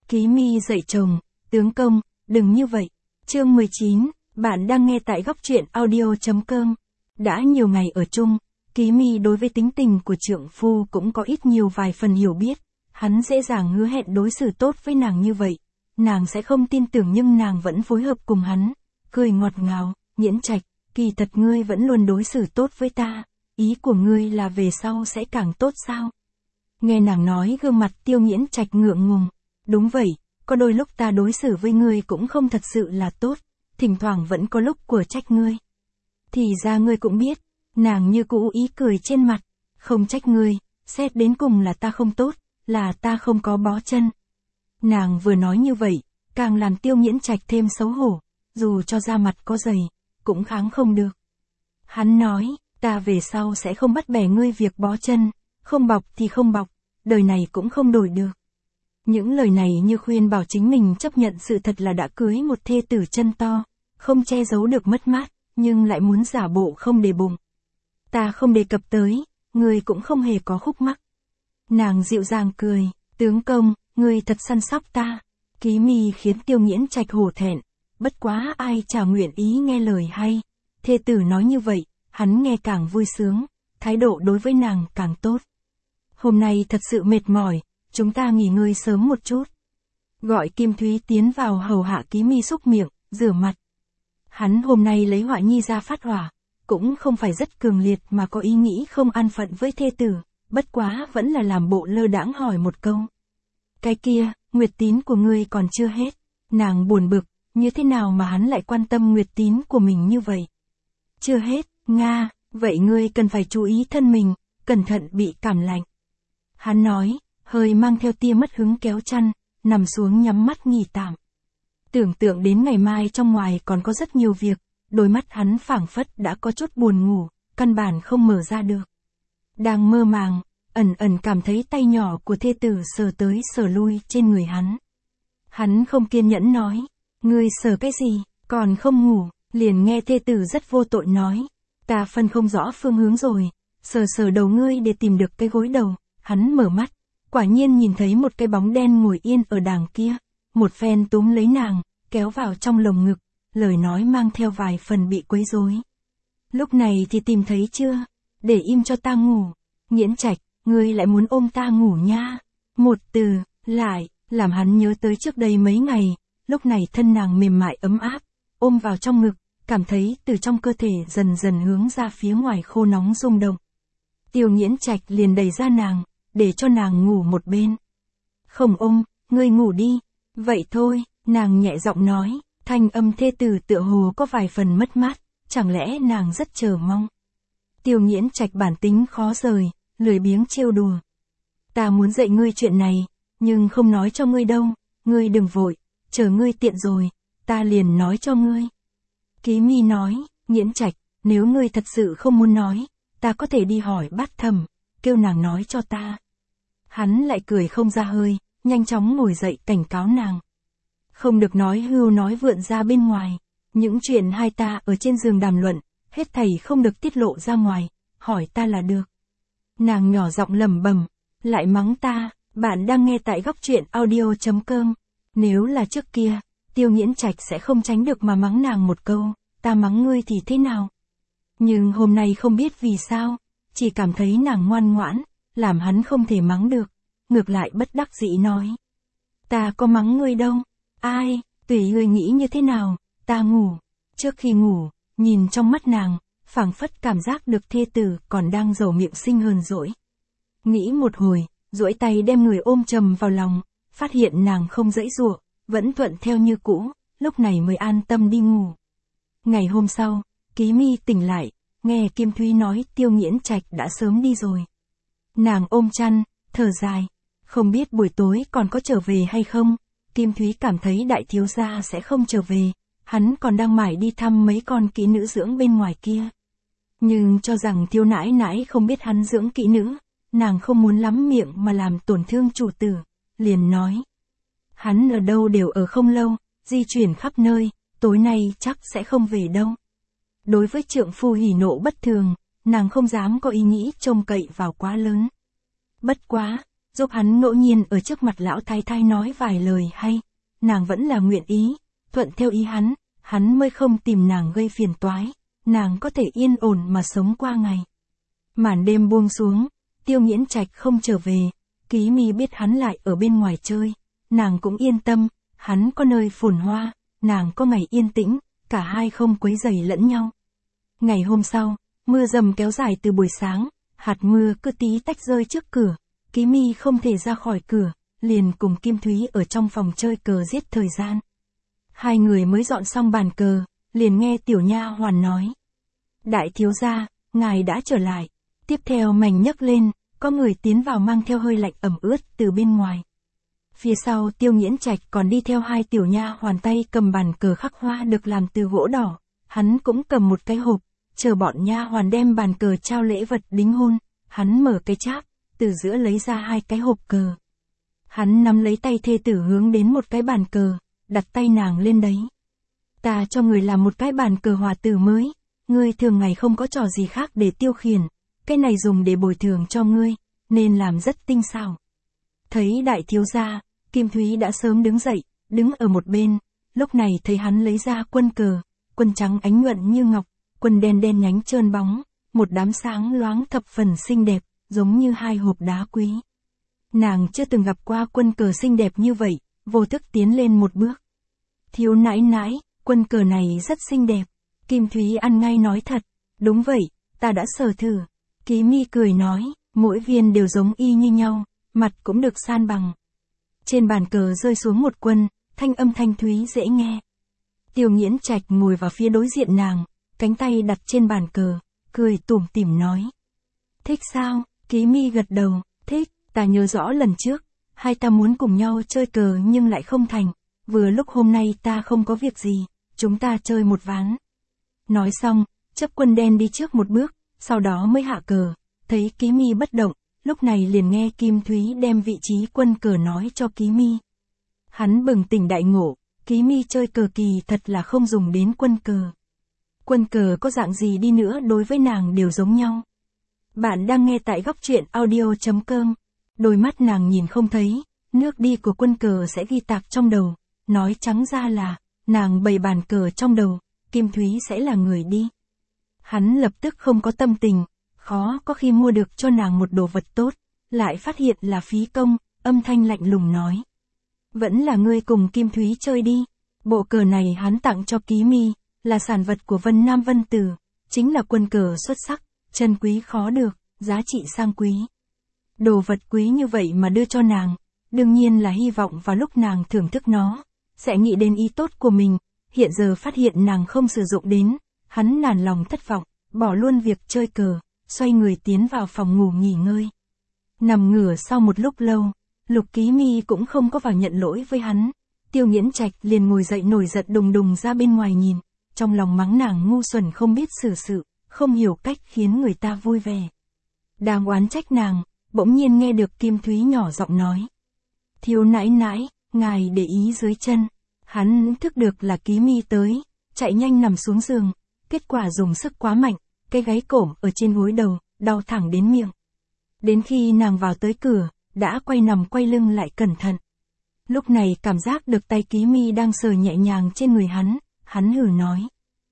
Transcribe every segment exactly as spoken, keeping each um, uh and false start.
Ký Mi dạy chồng, tướng công, đừng như vậy. Chương mười chín, bạn đang nghe tại góc truyện audio chấm com. Đã nhiều ngày ở chung, Ký Mi đối với tính tình của trượng phu cũng có ít nhiều vài phần hiểu biết. Hắn dễ dàng hứa hẹn đối xử tốt với nàng như vậy. Nàng sẽ không tin tưởng nhưng nàng vẫn phối hợp cùng hắn. Cười ngọt ngào, Nghiễn Trạch, kỳ thật ngươi vẫn luôn đối xử tốt với ta. Ý của ngươi là về sau sẽ càng tốt sao? Nghe nàng nói gương mặt Tiêu Nghiễn Trạch ngượng ngùng. Đúng vậy, có đôi lúc ta đối xử với ngươi cũng không thật sự là tốt, thỉnh thoảng vẫn có lúc của trách ngươi. Thì ra ngươi cũng biết, nàng như cũ ý cười trên mặt, không trách ngươi, xét đến cùng là ta không tốt, là ta không có bó chân. Nàng vừa nói như vậy, càng làm Tiêu Nghiễn Trạch thêm xấu hổ, dù cho da mặt có dày, cũng kháng không được. Hắn nói, ta về sau sẽ không bắt bẻ ngươi việc bó chân, không bọc thì không bọc, đời này cũng không đổi được. Những lời này như khuyên bảo chính mình chấp nhận sự thật là đã cưới một thê tử chân to, không che giấu được mất mát, nhưng lại muốn giả bộ không để bụng. Ta không đề cập tới, ngươi cũng không hề có khúc mắc. Nàng dịu dàng cười, tướng công, ngươi thật săn sóc ta. Ký Mi khiến Tiêu Nghiễn Trạch hổ thẹn, bất quá ai chả nguyện ý nghe lời hay. Thê tử nói như vậy, hắn nghe càng vui sướng, thái độ đối với nàng càng tốt. Hôm nay thật sự mệt mỏi, chúng ta nghỉ ngơi sớm một chút. Gọi Kim Thúy tiến vào hầu hạ Ký Mi xúc miệng, rửa mặt. Hắn hôm nay lấy Họa Nhi ra phát hỏa, cũng không phải rất cường liệt mà có ý nghĩ không an phận với thê tử, bất quá vẫn là làm bộ lơ đãng hỏi một câu. Cái kia, nguyệt tín của ngươi còn chưa hết. Nàng buồn bực, như thế nào mà hắn lại quan tâm nguyệt tín của mình như vậy? Chưa hết, Nga, vậy ngươi cần phải chú ý thân mình, cẩn thận bị cảm lạnh. Hắn nói, hơi mang theo tia mất hứng kéo chăn, nằm xuống nhắm mắt nghỉ tạm. Tưởng tượng đến ngày mai trong ngoài còn có rất nhiều việc, đôi mắt hắn phảng phất đã có chút buồn ngủ, căn bản không mở ra được. Đang mơ màng, ẩn ẩn cảm thấy tay nhỏ của thê tử sờ tới sờ lui trên người hắn. Hắn không kiên nhẫn nói, ngươi sờ cái gì, còn không ngủ, liền nghe thê tử rất vô tội nói, ta phân không rõ phương hướng rồi, sờ sờ đầu ngươi để tìm được cái gối đầu. Hắn mở mắt, quả nhiên nhìn thấy một cái bóng đen ngồi yên ở đàng kia, một phen túm lấy nàng, kéo vào trong lồng ngực, lời nói mang theo vài phần bị quấy rối. Lúc này thì tìm thấy chưa? Để im cho ta ngủ. Nghiễn Trạch, ngươi lại muốn ôm ta ngủ nha. Một từ, lại, làm hắn nhớ tới trước đây mấy ngày, lúc này thân nàng mềm mại ấm áp, ôm vào trong ngực, cảm thấy từ trong cơ thể dần dần hướng ra phía ngoài khô nóng rung động. Tiêu Nghiễn Trạch liền đẩy ra nàng, để cho nàng ngủ một bên. Không ôm, ngươi ngủ đi. Vậy thôi, nàng nhẹ giọng nói, thanh âm thê tử tựa hồ có vài phần mất mát, chẳng lẽ nàng rất chờ mong. Tiêu Nghiễn Trạch bản tính khó rời, lười biếng trêu đùa. Ta muốn dạy ngươi chuyện này, nhưng không nói cho ngươi đâu, ngươi đừng vội, chờ ngươi tiện rồi, ta liền nói cho ngươi. Ký Mi nói, Nghiễn Trạch, nếu ngươi thật sự không muốn nói, ta có thể đi hỏi Bát Thẩm, kêu nàng nói cho ta. Hắn lại cười không ra hơi, nhanh chóng ngồi dậy cảnh cáo nàng. Không được nói hưu nói vượn ra bên ngoài, những chuyện hai ta ở trên giường đàm luận, hết thảy không được tiết lộ ra ngoài, hỏi ta là được. Nàng nhỏ giọng lẩm bẩm, lại mắng ta, bạn đang nghe tại góc truyện audio chấm com. Nếu là trước kia, Tiêu Nghiễn Trạch sẽ không tránh được mà mắng nàng một câu, ta mắng ngươi thì thế nào? Nhưng hôm nay không biết vì sao, chỉ cảm thấy nàng ngoan ngoãn, làm hắn không thể mắng được, ngược lại bất đắc dĩ nói. Ta có mắng ngươi đâu, ai, tùy ngươi nghĩ như thế nào, ta ngủ. Trước khi ngủ, nhìn trong mắt nàng, phảng phất cảm giác được thê tử còn đang dầu miệng sinh hờn dỗi. Nghĩ một hồi, duỗi tay đem người ôm chầm vào lòng, phát hiện nàng không giãy giụa, vẫn thuận theo như cũ, lúc này mới an tâm đi ngủ. Ngày hôm sau, Ký Mi tỉnh lại, nghe Kim Thúy nói Tiêu Nghiễn Trạch đã sớm đi rồi. Nàng ôm chăn, thở dài, không biết buổi tối còn có trở về hay không. Kim Thúy cảm thấy đại thiếu gia sẽ không trở về, hắn còn đang mải đi thăm mấy con kỹ nữ dưỡng bên ngoài kia. Nhưng cho rằng Tiêu nãi nãi không biết hắn dưỡng kỹ nữ, nàng không muốn lắm miệng mà làm tổn thương chủ tử, liền nói. Hắn ở đâu đều ở không lâu, di chuyển khắp nơi, tối nay chắc sẽ không về đâu. Đối với trượng phu hỉ nộ bất thường, nàng không dám có ý nghĩ trông cậy vào quá lớn. Bất quá, giúp hắn ngẫu nhiên ở trước mặt lão thái thái nói vài lời hay, nàng vẫn là nguyện ý, thuận theo ý hắn, hắn mới không tìm nàng gây phiền toái, nàng có thể yên ổn mà sống qua ngày. Màn đêm buông xuống, Tiêu Nghiễn Trạch không trở về, Ký Mi biết hắn lại ở bên ngoài chơi, nàng cũng yên tâm, hắn có nơi phồn hoa, nàng có ngày yên tĩnh, cả hai không quấy rầy lẫn nhau. Ngày hôm sau, mưa dầm kéo dài từ buổi sáng, hạt mưa cứ tí tách rơi trước cửa, Ký Mi không thể ra khỏi cửa, liền cùng Kim Thúy ở trong phòng chơi cờ giết thời gian. Hai người mới dọn xong bàn cờ, liền nghe tiểu nha hoàn nói: "Đại thiếu gia, ngài đã trở lại." Tiếp theo mảnh nhấc lên, có người tiến vào mang theo hơi lạnh ẩm ướt từ bên ngoài. Phía sau Tiêu Nghiễn Trạch còn đi theo hai tiểu nha hoàn tay cầm bàn cờ khắc hoa được làm từ gỗ đỏ, hắn cũng cầm một cái hộp, chờ bọn nha hoàn đem bàn cờ trao lễ vật đính hôn, hắn mở cái cháp, từ giữa lấy ra hai cái hộp cờ. Hắn nắm lấy tay thê tử hướng đến một cái bàn cờ, đặt tay nàng lên đấy. "Ta cho người làm một cái bàn cờ hòa tử mới, ngươi thường ngày không có trò gì khác để tiêu khiển, cái này dùng để bồi thường cho ngươi, nên làm rất tinh xảo." Thấy đại thiếu gia, Kim Thúy đã sớm đứng dậy, đứng ở một bên, lúc này thấy hắn lấy ra quân cờ, quân trắng ánh nhuận như ngọc, quân đen đen nhánh trơn bóng, một đám sáng loáng thập phần xinh đẹp, giống như hai hộp đá quý. Nàng chưa từng gặp qua quân cờ xinh đẹp như vậy, vô thức tiến lên một bước. "Thiếu nãi nãi, quân cờ này rất xinh đẹp." Kim Thúy ăn ngay nói thật: "Đúng vậy, ta đã sờ thử." Ký Mi cười nói: "Mỗi viên đều giống y như nhau, mặt cũng được san bằng." Trên bàn cờ rơi xuống một quân, thanh âm thanh thúy dễ nghe. Tiêu Nghiễn Trạch ngồi vào phía đối diện nàng, cánh tay đặt trên bàn cờ, cười tủm tỉm nói: "Thích sao?" Ký Mi gật đầu: "Thích, ta nhớ rõ lần trước, hai ta muốn cùng nhau chơi cờ nhưng lại không thành, vừa lúc hôm nay ta không có việc gì, chúng ta chơi một ván." Nói xong, chấp quân đen đi trước một bước, sau đó mới hạ cờ, thấy Ký Mi bất động, lúc này liền nghe Kim Thúy đem vị trí quân cờ nói cho Ký Mi. Hắn bừng tỉnh đại ngộ, Ký Mi chơi cờ kỳ thật là không dùng đến quân cờ. Quân cờ có dạng gì đi nữa đối với nàng đều giống nhau. Bạn đang nghe tại góc truyện audio chấm com. Đôi mắt nàng nhìn không thấy, nước đi của quân cờ sẽ ghi tạc trong đầu, nói trắng ra là, nàng bày bàn cờ trong đầu, Kim Thúy sẽ là người đi. Hắn lập tức không có tâm tình, khó có khi mua được cho nàng một đồ vật tốt, lại phát hiện là phí công, âm thanh lạnh lùng nói: "Vẫn là ngươi cùng Kim Thúy chơi đi." Bộ cờ này hắn tặng cho Ký Mi, là sản vật của Vân Nam Vân Tử, chính là quân cờ xuất sắc, chân quý khó được, giá trị sang quý. Đồ vật quý như vậy mà đưa cho nàng, đương nhiên là hy vọng vào lúc nàng thưởng thức nó, sẽ nghĩ đến ý tốt của mình, hiện giờ phát hiện nàng không sử dụng đến, hắn nản lòng thất vọng, bỏ luôn việc chơi cờ, xoay người tiến vào phòng ngủ nghỉ ngơi. Nằm ngửa sau một lúc lâu, Lục Ký Mi cũng không có vào nhận lỗi với hắn, Tiêu Nghiễn Trạch liền ngồi dậy nổi giận đùng đùng ra bên ngoài nhìn, trong lòng mắng nàng ngu xuẩn không biết xử sự, không hiểu cách khiến người ta vui vẻ. Đang oán trách nàng, bỗng nhiên nghe được Kim Thúy nhỏ giọng nói: "Thiếu nãi nãi, ngài để ý dưới chân." Hắn thức được là Ký Mi tới, chạy nhanh nằm xuống giường, kết quả dùng sức quá mạnh, cái gáy cổm ở trên gối đầu, đau thẳng đến miệng. Đến khi nàng vào tới cửa, đã quay nằm quay lưng lại cẩn thận. Lúc này cảm giác được tay Ký Mi đang sờ nhẹ nhàng trên người hắn, hắn hử nói: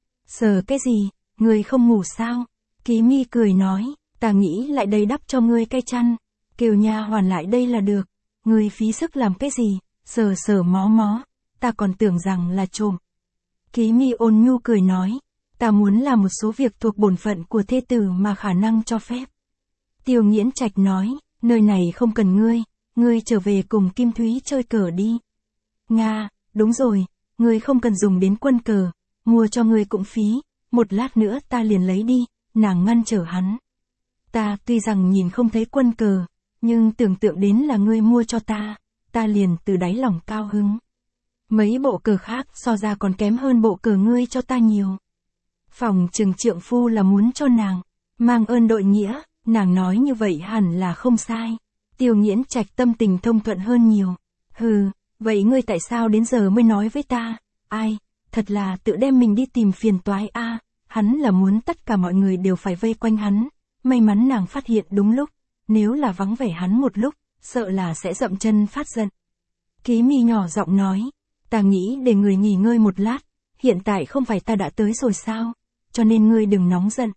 "Sờ cái gì, ngươi không ngủ sao?" Ký Mi cười nói: "Ta nghĩ lại đây đắp cho ngươi cái chăn, kêu nha hoàn lại đây là được, ngươi phí sức làm cái gì, sờ sờ mó mó, ta còn tưởng rằng là trộm." Ký Mi ôn nhu cười nói: "Ta muốn làm một số việc thuộc bổn phận của thê tử mà khả năng cho phép." Tiêu Nghiễn Trạch nói: "Nơi này không cần ngươi, ngươi trở về cùng Kim Thúy chơi cờ đi." "Nga, đúng rồi, ngươi không cần dùng đến quân cờ, mua cho ngươi cũng phí, một lát nữa ta liền lấy đi." Nàng ngăn trở hắn: "Ta tuy rằng nhìn không thấy quân cờ, nhưng tưởng tượng đến là ngươi mua cho ta, ta liền từ đáy lòng cao hứng. Mấy bộ cờ khác so ra còn kém hơn bộ cờ ngươi cho ta nhiều." Phòng trừng trượng phu là muốn cho nàng mang ơn đội nghĩa, nàng nói như vậy hẳn là không sai. Tiêu Nghiễn Trạch tâm tình thông thuận hơn nhiều. "Hừ, vậy ngươi tại sao đến giờ mới nói với ta?" "Ai, thật là tự đem mình đi tìm phiền toái a." À, hắn là muốn tất cả mọi người đều phải vây quanh hắn, may mắn nàng phát hiện đúng lúc, nếu là vắng vẻ hắn một lúc, sợ là sẽ dậm chân phát giận. Ký Mi nhỏ giọng nói, ta nghĩ để người nghỉ ngơi một lát, hiện tại không phải ta đã tới rồi sao, cho nên ngươi đừng nóng giận.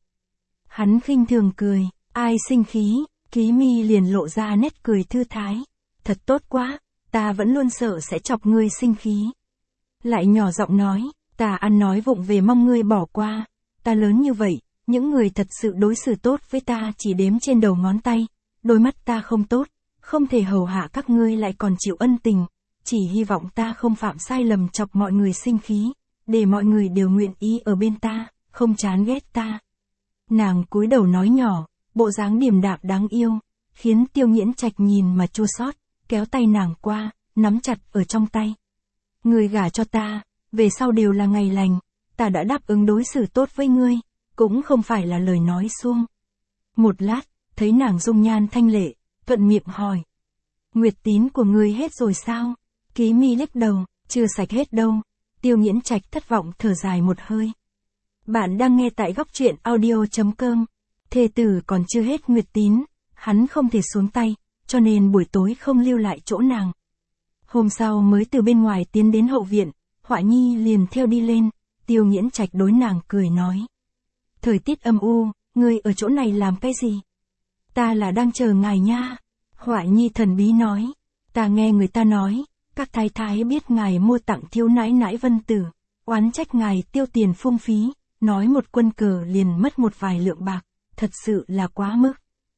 Hắn khinh thường cười, ai sinh khí, Ký Mi liền lộ ra nét cười thư thái. Thật tốt quá, ta vẫn luôn sợ sẽ chọc ngươi sinh khí. Lại nhỏ giọng nói, ta ăn nói vụng về mong ngươi bỏ qua, ta lớn như vậy, những người thật sự đối xử tốt với ta chỉ đếm trên đầu ngón tay, đôi mắt ta không tốt, không thể hầu hạ các ngươi lại còn chịu ân tình, chỉ hy vọng ta không phạm sai lầm chọc mọi người sinh khí, để mọi người đều nguyện ý ở bên ta, không chán ghét ta. Nàng cúi đầu nói nhỏ, bộ dáng điềm đạm đáng yêu, khiến Tiêu Nghiễn Trạch nhìn mà chua xót, kéo tay nàng qua, nắm chặt ở trong tay. Ngươi gả cho ta, về sau đều là ngày lành, ta đã đáp ứng đối xử tốt với ngươi, cũng không phải là lời nói suông. Một lát, thấy nàng dung nhan thanh lệ, thuận miệng hỏi. Nguyệt tín của ngươi hết rồi sao? Ký Mi lắc đầu, chưa sạch hết đâu. Tiêu Nghiễn Trạch thất vọng thở dài một hơi. Bạn đang nghe tại góc truyện audio chấm com. Thê tử còn chưa hết nguyệt tín, hắn không thể xuống tay, cho nên buổi tối không lưu lại chỗ nàng. Hôm sau mới từ bên ngoài tiến đến hậu viện, Họa Nhi liền theo đi lên, Tiêu Nghiễn Trạch đối nàng cười nói. Thời tiết âm u, ngươi ở chỗ này làm cái gì? Ta là đang chờ ngài nha. Họa Nhi thần bí nói, ta nghe người ta nói, các thái thái biết ngài mua tặng thiếu nãi nãi Vân Tử, oán trách ngài tiêu tiền phung phí, nói một quân cờ liền mất một vài lượng bạc, thật sự là quá mức.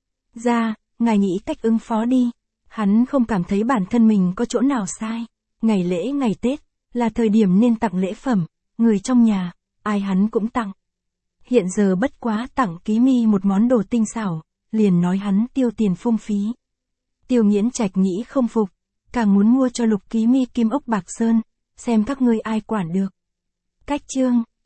Ra, ngài nghĩ cách ứng phó đi. Hắn không cảm thấy bản thân mình có chỗ nào sai. Ngày lễ ngày Tết, là thời điểm nên tặng lễ phẩm, người trong nhà, ai hắn cũng tặng. Hiện giờ bất quá tặng Ký Mi một món đồ tinh xảo, liền nói hắn tiêu tiền phung phí. Tiêu Nghiễn Trạch nghĩ không phục, càng muốn mua cho Lục Ký Mi kim ốc bạc sơn, xem các ngươi ai quản được. Cách chương